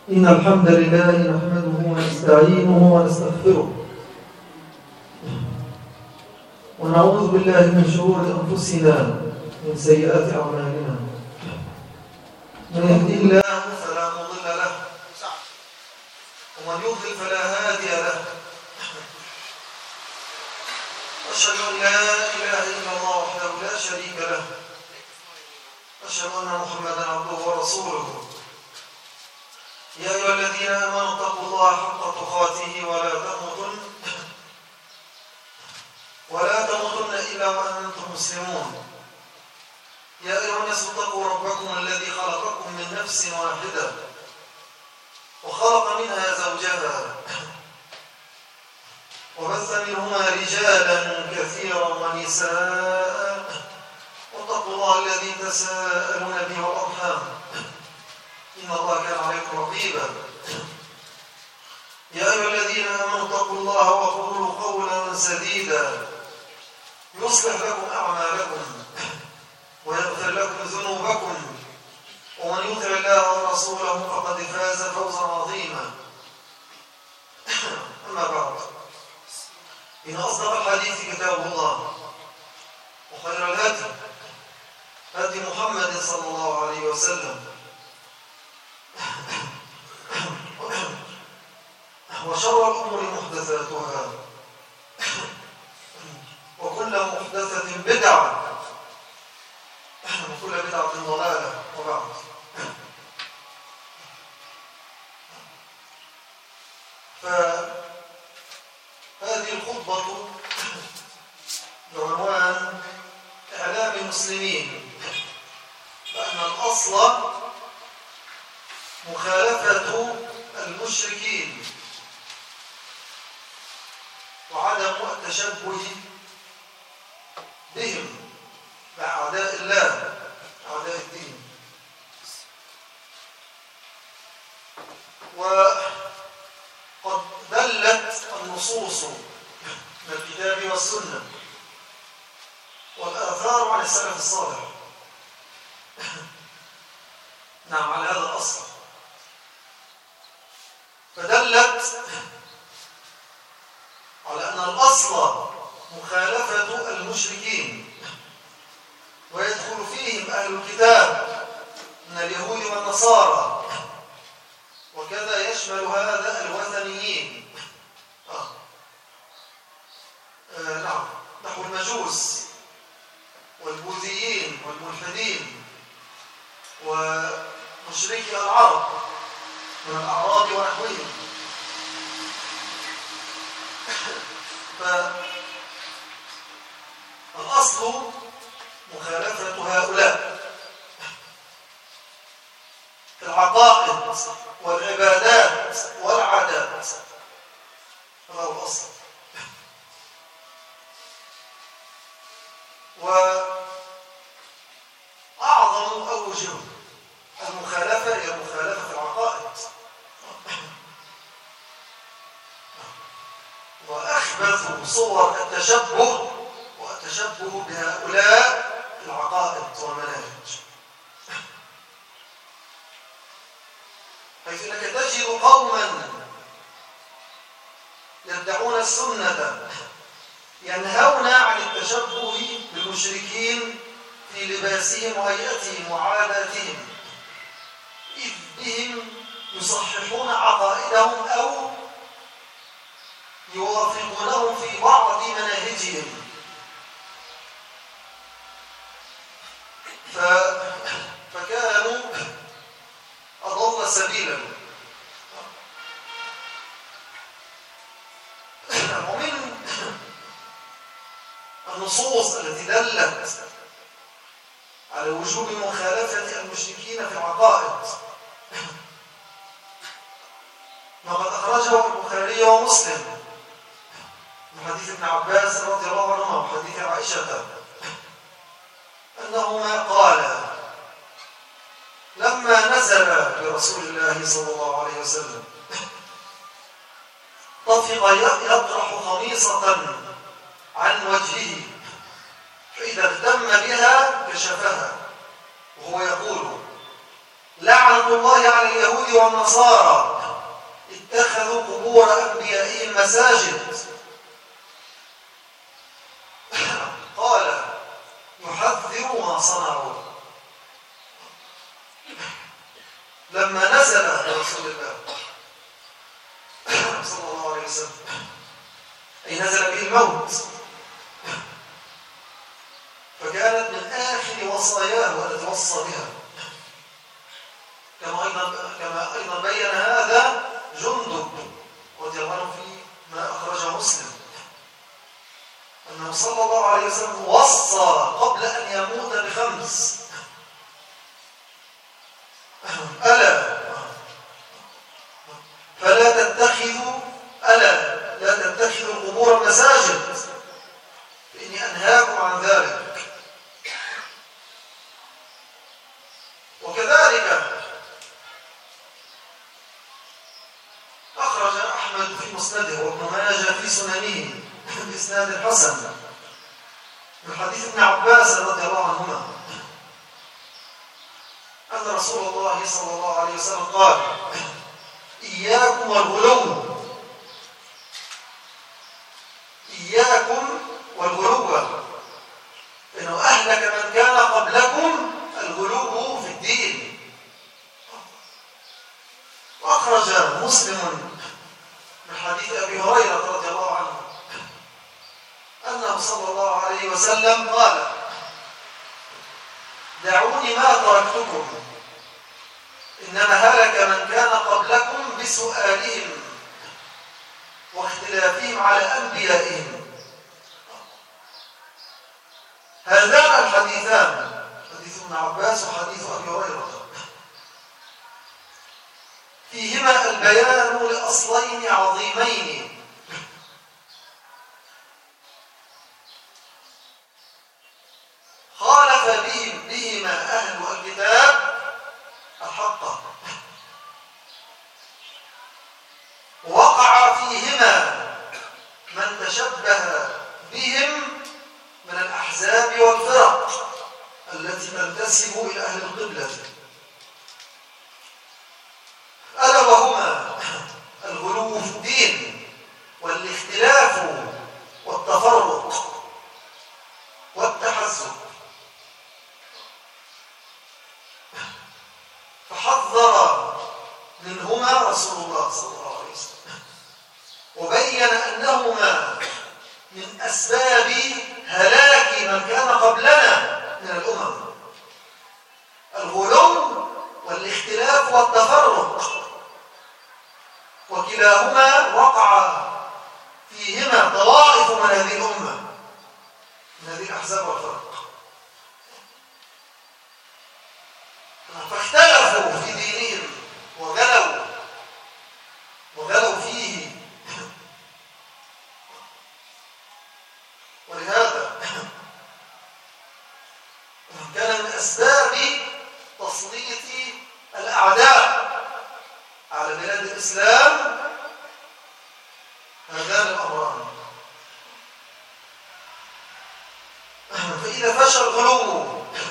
إن الحمد لله نحمده ونستعينه ونستغفره ونعوذ بالله من شرور أنفسنا من سيئات أعمالنا. من يهدي الله فلا مضل له ومن يضلل فلا هادي له. أشهد أن لا إله إلا الله وحده لا شريك له. أشهد أن محمدا عبده ورسوله. يا أيها الذين آمنوا اتقوا الله حق تقاته ولا تموتن إلا وأنتم مسلمون. يا أيها الناس اتقوا ربكم الذي خلقكم من نفس واحدة وخلق منها زوجها وبث منهما رجالا كثيرا ونساء واتقوا الله الذي تساءلون به والأرحام إن الله كان عليكم رقيبا. يا أيها الذين آمنوا اتقوا الله وقولوا قولا سديدا يصلح لكم أعمالكم ويغفر لكم ذنوبكم ومن يطع الله ورسوله فقد فاز فوزا عظيما. أما بعد، إن أصدق الحديث كتاب الله وخير الهدي هدي محمد صلى الله عليه وسلم وشر الأمور محدثاتها وكل محدثة بدعة وكل بدعة ضلالة. وبعد، فهذه الخطبة بعنوان إعلام المسلمين بأن الأصل مخالفة المشركين وعدم التشبه بهم بأعداء الله أعداء الدين. وقد دلت النصوص من الكتاب والسنة والآثار عن السلف الصالح نعم على هذا الأصل، فدلت على أن الأصل مخالفة المشركين ويدخل فيهم أهل الكتاب من اليهود والنصارى، وكذا يشمل هذا الوثنيين نعم نحو المجوس والبوذيين والملحدين ومشركي العرب من الأعراب ونحوهم. فالأصل مخالفة هؤلاء في العقائد والعبادات والعادات، هذا هو الأصل. وأعظم أوجه المخالفة هي المخالفة في العقائد، وأخبث صور التشبه والتشبه بهؤلاء العقائد والمناهج، حيث انك تجد قوما يدعون السنة ينهون عن التشبه بالمشركين في لباسهم وهيئتهم وعاداتهم، إذ بهم يصححون عقائدهم أو يوافقونهم في بعض مناهجهم. فكانوا أضل سبيلا. ومن النصوص التي دلت على وجوب مخالفة المشركين في العقائد ما قد أخرجه البخاري ومسلم من حديث ابن عباس رضي الله عنهما وحديث عائشة أنهما قالا لما نزل برسول الله صلى الله عليه وسلم طفق يطرح خميصة عن وجهه، فإذا اهتم بها كشفها وهو يقول لعنة الله على اليهود والنصارى اتخذوا قبور أنبيائهم مساجد. قال يحذر ما صنعوا لما نزل رسول الله صلى الله عليه وسلم، أي نزل به الموت، فكانت من آخر وصاياه التي وصى بها، كما أيضا بين هذا جندب رضي الله عنه فيما أخرجه مسلم، أنه صلى الله عليه وسلم وصى قبل أن يموت ب5: ألا لا تتخذوا القبور مساجد فإني أنهاكم عن ذلك. وكذلك أخرج أحمد في مسنده وابن ماجه في سننه بإسناد حسن من حديث ابن عباس رضي الله عنهما أن رسول الله صلى الله عليه وسلم قال: إياكم والغلو، إياكم والغلو، فإنه أهلك من كان قبلكم الغلو في الدين. وأخرج مسلم من حديث أبي هريرة رضي الله عنه أنه صلى الله عليه وسلم قال: دعوني ما تركتكم، إنما هلك من كان قبلكم بسؤالهم واختلافهم على أنبيائهم. هذان الحديثان، حديث ابن عباس وحديث أبي هريرة، فيهما البيان لأصلين عظيمين: خالف بهما أهل الكتاب الحق، وقع فيهما من تشبه بهم من الأحزاب والفرق التي تنتسب إلى أهل القبلة، ألا وهما الغلو في الدين والاختلاف والتفرق والتحزب. فحذر منهما رسول الله صلى الله عليه وسلم، وبين أنهما من أسباب هلاك من كان قبلنا من الأمم: الغلو والاختلاف والتفرق، وكلاهما وقع فيهما طوائف من هذه الأمة، من هذه الأحزاب والفرق، فاختلفوا في دينهم وغلوا فيه. ولهذا كان من أسباب تسليط الأعداء على بلاد الإسلام هذان الأمران. فإذا فشل الغلو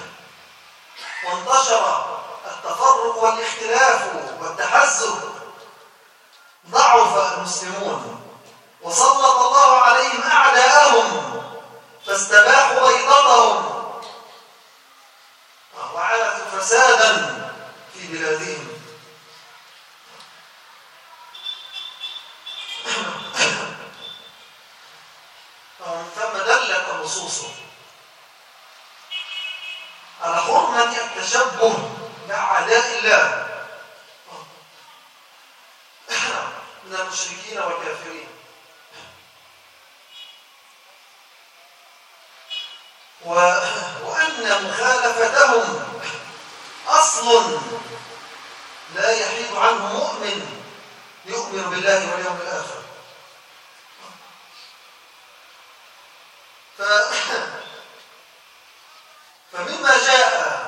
وانتشر التفرق والاختلاف والتحزب ضعف المسلمون، وسلط الله عليهم أعداءهم فاستباحوا بيضتهم وعادوا فسادا في بلادهم. ثم دلت النصوص على حرمة التشبه بأعداء الله من المشركين والكافرين، وأن مخالفتهم أصل لا يحيد عنه مؤمن يؤمن بالله واليوم الآخر. فمما جاء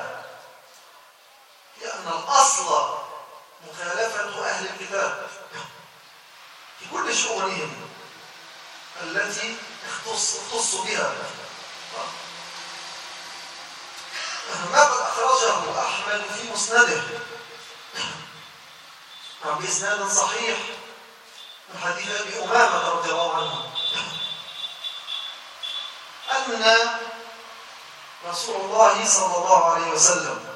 لأن الأصل مخالفة أهل الكتاب في كل شؤونهم التي اختصوا بها، ما قد أخرجه أحمد في مسنده بإسناد صحيح من حديث أبي أمامة رضي الله عنه أن رسول الله صلى الله عليه وسلم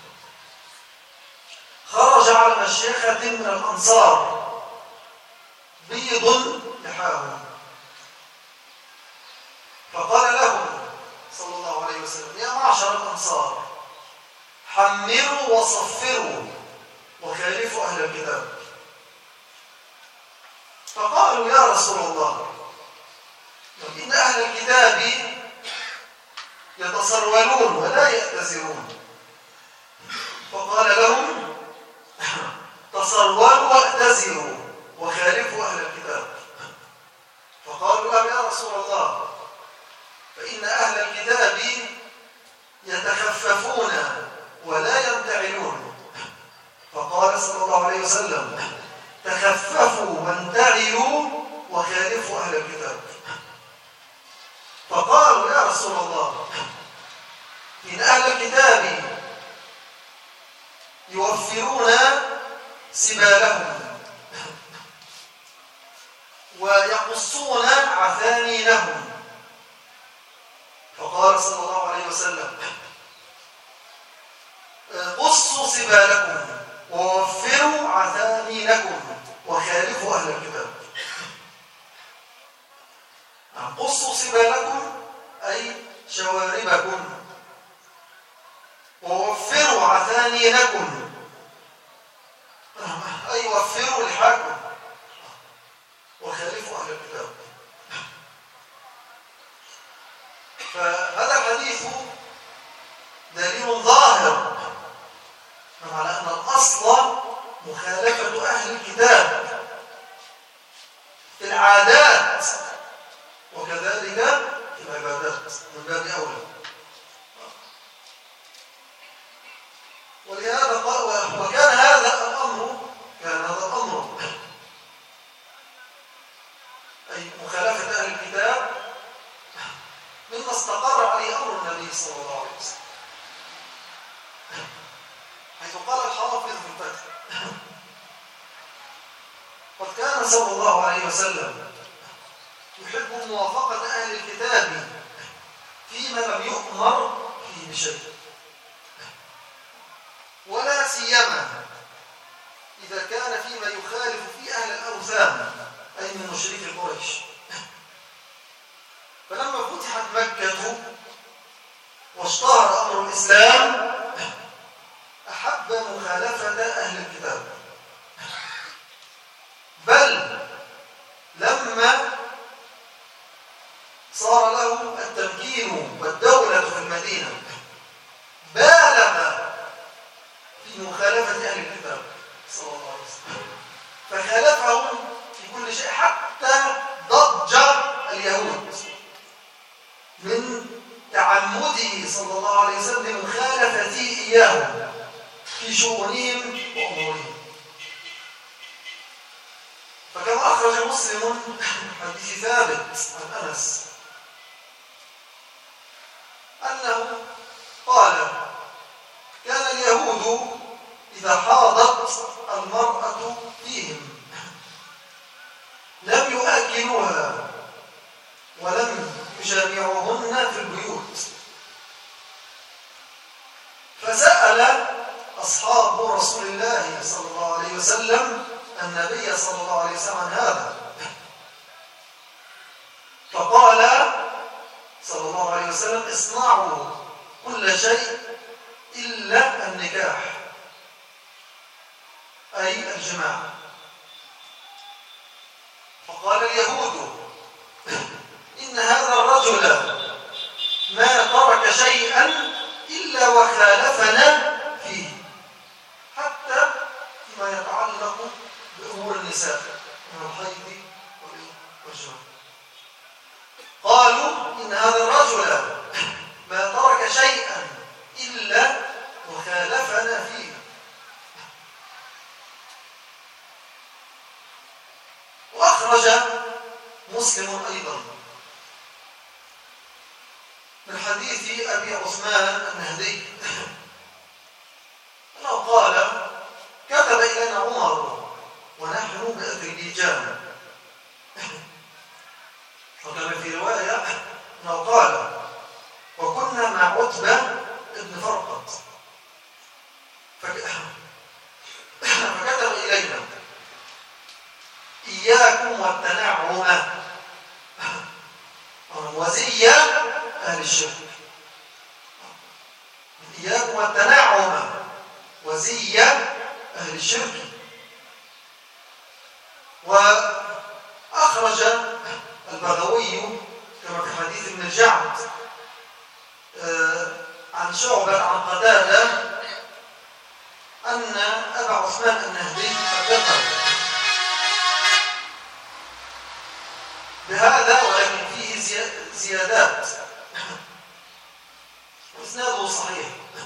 خرج على مشيخة من الأنصار بيض لحاهم، فقال لهم صلى الله عليه وسلم: يا معشر الأنصار، حمروا وصفروا وخالفوا أهل الكتاب. فقالوا: يا رسول الله، إن أهل الكتاب يتصرولون ولا يأتزرون. فقال لهم: تصرولوا وأتزروا وخالفوا أهل الكتاب. فقالوا له: يا رسول الله، فإن أهل الكتاب يتخففون ولا ينتعلون. فقال صلى الله عليه وسلم: تخففوا وانتعلوا وخالفوا أهل الكتاب. فقالوا: يا رسول الله، إن أهل الكتاب يوفرون سبالهم ويقصون عثانينهم. فقال صلى الله عليه وسلم: قصوا سبالكم ووفروا عثانينكم وخالفوا أهل الكتاب. قصوا سبالكم أي شواربكم، ووفروا عثانينكم أي وفروا لحاكم، وخالفوا أهل الكتاب. فهذا الحديث دليل ظاهر على أن الأصل مخالفة أهل الكتاب في العادات وكذلك في العبادات من باب أولى. ولهذا وكان هذا الأمر أي مخالفة أهل الكتاب مما استقر عليه أمر النبي صلى الله عليه وسلم، حيث قال الحافظ في الفتح: قد كان صلى الله عليه وسلم يحب موافقة أهل الكتاب فيما لم يؤمر فيه بشيء، ولا سيما إذا كان فيما يخالف فيه أهل الأوثان أي من مشركي قريش. فلما فتحت مكة واشتهر أمر الإسلام أحب مخالفة أهل الكتاب، بل لما صار له التمكين والدولة في المدينة بالغ في مخالفة أهل الكتاب صلى الله عليه وسلم، فخالفهم في كل شيء، حتى ضج اليهود من تعمده صلى الله عليه وسلم مخالفته إياهم في شؤونهم وأمورهم. فكما أخرج مسلم حديث ثابت عن أنس أنه قال: كان اليهود إذا حاضت المرأة فيهم لم يؤكلوها ولم يجامعوهن في البيوت. فسأل أصحاب رسول الله صلى الله عليه وسلم النبي صلى الله عليه وسلم عن هذا، فقال صلى الله عليه وسلم: اصنعوا كل شيء إلا النكاح أي الجماع. فقال اليهود: إن هذا الرجل ما ترك شيئا إلا وخالفنا فيه، حتى فيما يتعلق بأمور النساء من الحيض والجماع. قالوا: إن هذا الرجل ما ترك شيئا إلا وخالفنا فيه. وأخرج مسلم أيضا من حديث أبي عثمان النهدي أنه قال: كتب إلينا عمر ونحن بأذربيجان. وكما في رواية أنه قال: وكنا مع عتبة ابن فرقد فكتب إلينا: إياكم والتنعم وزي أهل الشرك. إياكم والتنعم وزي أهل الشرك. وأخرج البغوي كما في حديث ابن الجعد عن شعبة عن قتادة أن أبا عثمان النهدي حدثه بهذا، ولكن فيه زيادات وإسناده صحيح.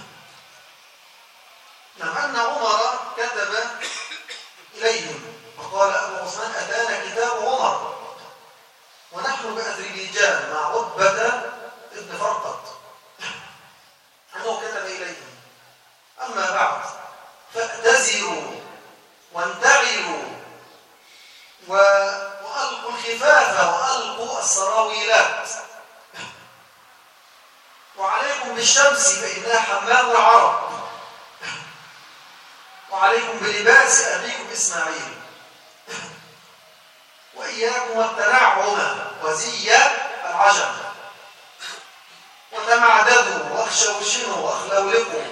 أن عمر كتب إليهم وقال: أبو عثمان أتانا كتاب عمر ونحن بأذربيجان مع عتبة ابن فرقد، أنه كتب إليهم: أما بعد فاعتزلوا وانتعلوا وألقوا الخفاف وألقوا السراويلات، وعليكم بالشمس فإنها حمام العرب، وعليكم بلباس أبيكم إسماعيل، وإياكم والتنعم وزي العجم، وتمعددوا واخشوشنوا واخلولقوا،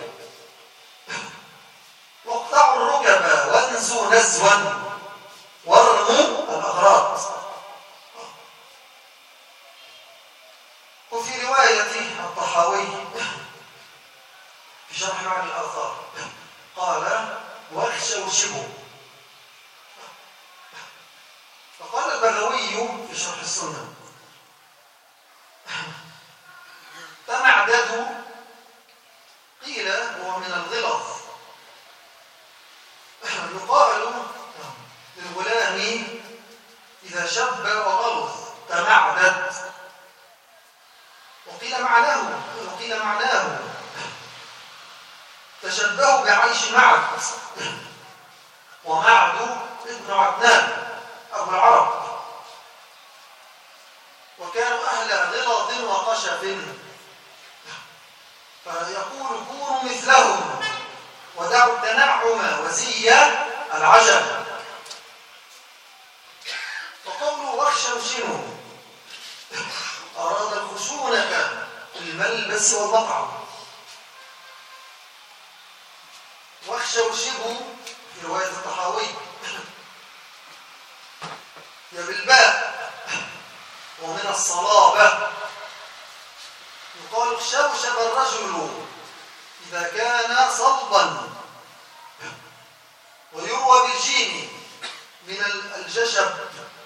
واقطعوا الركب وانزوا نزوا وارموا الأغراض. وفي رواية الطحاوي في شرح معاني الآثار قال: واخشوشبوا. فقال البغوي في شرح السنة: تمعددوا قيل هو من الغلظ، يقال للغلام إذا شب وغلظ تمعدد. وقيل معناه تشبهوا بعيش معد، ومعد ابن عدنان أبو العرب، وكانوا أهل غلظ وقشف، فيقول: كونوا مثلهم ودعوا التنعم وزي العجب. وقوله واخشوشنوا أراد الخشونة في الملبس والمطعم. واخشوشبوا في رواية الطحاوي يا بالباء ومن الصلابة، يقال: شوشب الرجل إذا كان صلبا. ويروى بالجيم من الجشب